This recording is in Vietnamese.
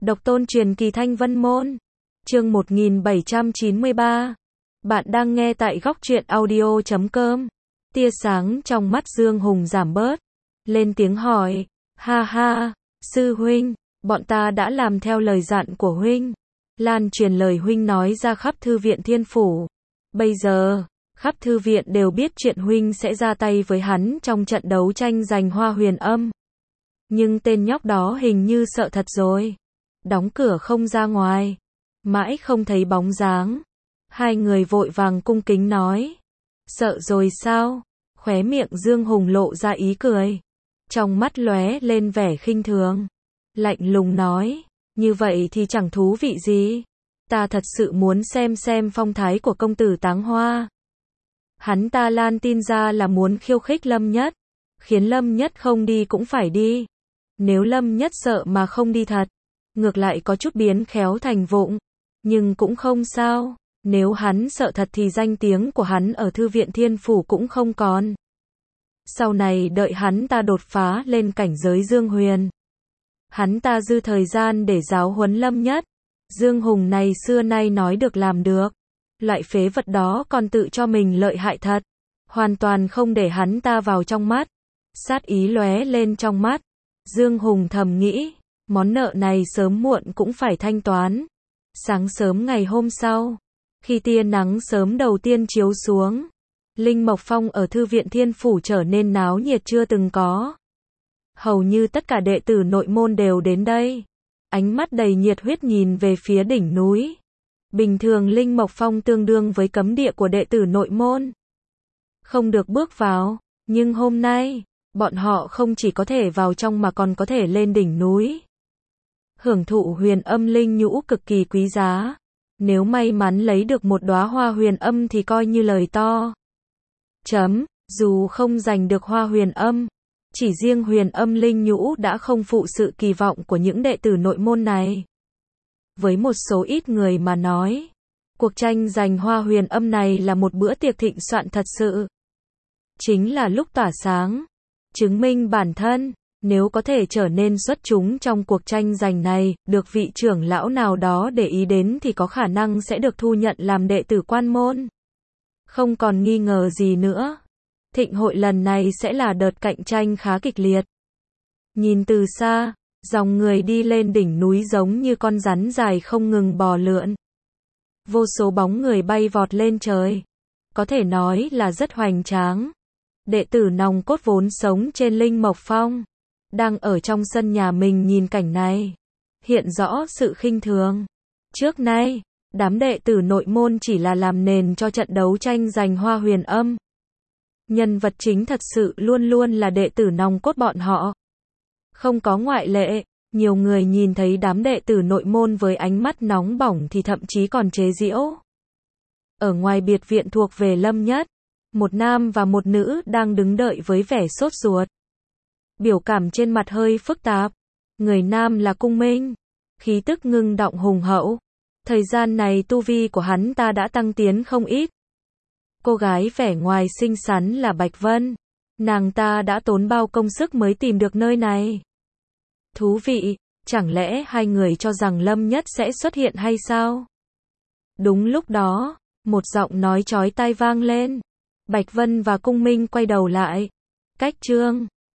Độc tôn truyền kỳ Thanh Vân Môn. Chương 1793. Bạn đang nghe tại góc truyện audio.com. Tia sáng trong mắt Dương Hùng giảm bớt. Lên tiếng hỏi. Ha ha, sư huynh, bọn ta đã làm theo lời dặn của huynh. Lan truyền lời huynh nói ra khắp thư viện Thiên Phủ. Bây giờ, khắp thư viện đều biết chuyện huynh sẽ ra tay với hắn trong trận đấu tranh giành Hoa Huyền Âm. Nhưng tên nhóc đó hình như sợ thật rồi. Đóng cửa không ra ngoài. Mãi không thấy bóng dáng. Hai người vội vàng cung kính nói. Sợ rồi sao? Khóe miệng Dương Hùng lộ ra ý cười. Trong mắt lóe lên vẻ khinh thường. Lạnh lùng nói. Như vậy thì chẳng thú vị gì. Ta thật sự muốn xem phong thái của công tử Táng Hoa. Hắn ta lan tin ra là muốn khiêu khích Lâm Nhất. Khiến Lâm Nhất không đi cũng phải đi. Nếu Lâm Nhất sợ mà không đi thật. Ngược lại có chút biến khéo thành vụng. Nhưng cũng không sao. Nếu hắn sợ thật thì danh tiếng của hắn ở thư viện Thiên Phủ cũng không còn. Sau này đợi hắn ta đột phá lên cảnh giới Dương Huyền. Hắn ta dư thời gian để giáo huấn Lâm Nhất. Dương Hùng này xưa nay nói được làm được. Loại phế vật đó còn tự cho mình lợi hại thật. Hoàn toàn không để hắn ta vào trong mắt. Sát ý lóe lên trong mắt. Dương Hùng thầm nghĩ. Món nợ này sớm muộn cũng phải thanh toán. Sáng sớm ngày hôm sau. Khi tia nắng sớm đầu tiên chiếu xuống. Linh Mộc Phong ở thư viện Thiên Phủ trở nên náo nhiệt chưa từng có. Hầu như tất cả đệ tử nội môn đều đến đây. Ánh mắt đầy nhiệt huyết nhìn về phía đỉnh núi. Bình thường Linh Mộc Phong tương đương với cấm địa của đệ tử nội môn. Không được bước vào. Nhưng hôm nay, bọn họ không chỉ có thể vào trong mà còn có thể lên đỉnh núi. Hưởng thụ huyền âm linh nhũ cực kỳ quý giá. Nếu may mắn lấy được một đóa hoa huyền âm thì coi như lời to. Dù không giành được hoa huyền âm, chỉ riêng huyền âm linh nhũ đã không phụ sự kỳ vọng của những đệ tử nội môn này. Với một số ít người mà nói, cuộc tranh giành hoa huyền âm này là một bữa tiệc thịnh soạn thật sự. Chính là lúc tỏa sáng, chứng minh bản thân. Nếu có thể trở nên xuất chúng trong cuộc tranh giành này, được vị trưởng lão nào đó để ý đến thì có khả năng sẽ được thu nhận làm đệ tử quan môn. Không còn nghi ngờ gì nữa. Thịnh hội lần này sẽ là đợt cạnh tranh khá kịch liệt. Nhìn từ xa, dòng người đi lên đỉnh núi giống như con rắn dài không ngừng bò lượn. Vô số bóng người bay vọt lên trời. Có thể nói là rất hoành tráng. Đệ tử nòng cốt vốn sống trên Linh Mộc Phong. Đang ở trong sân nhà mình nhìn cảnh này. Hiện rõ sự khinh thường. Trước nay, đám đệ tử nội môn chỉ là làm nền cho trận đấu tranh giành hoa huyền âm. Nhân vật chính thật sự luôn luôn là đệ tử nòng cốt bọn họ. Không có ngoại lệ, nhiều người nhìn thấy đám đệ tử nội môn với ánh mắt nóng bỏng thì thậm chí còn chế giễu. Ở ngoài biệt viện thuộc về Lâm Nhất, một nam và một nữ đang đứng đợi với vẻ sốt ruột. Biểu cảm trên mặt hơi phức tạp. Người nam là Cung Minh. Khí tức ngưng động hùng hậu. Thời gian này tu vi của hắn ta đã tăng tiến không ít. Cô gái vẻ ngoài xinh xắn là Bạch Vân. Nàng ta đã tốn bao công sức mới tìm được nơi này. Thú vị, chẳng lẽ hai người cho rằng Lâm Nhất sẽ xuất hiện hay sao? Đúng lúc đó, một giọng nói chói tai vang lên. Bạch Vân và Cung Minh quay đầu lại. Cách Trương.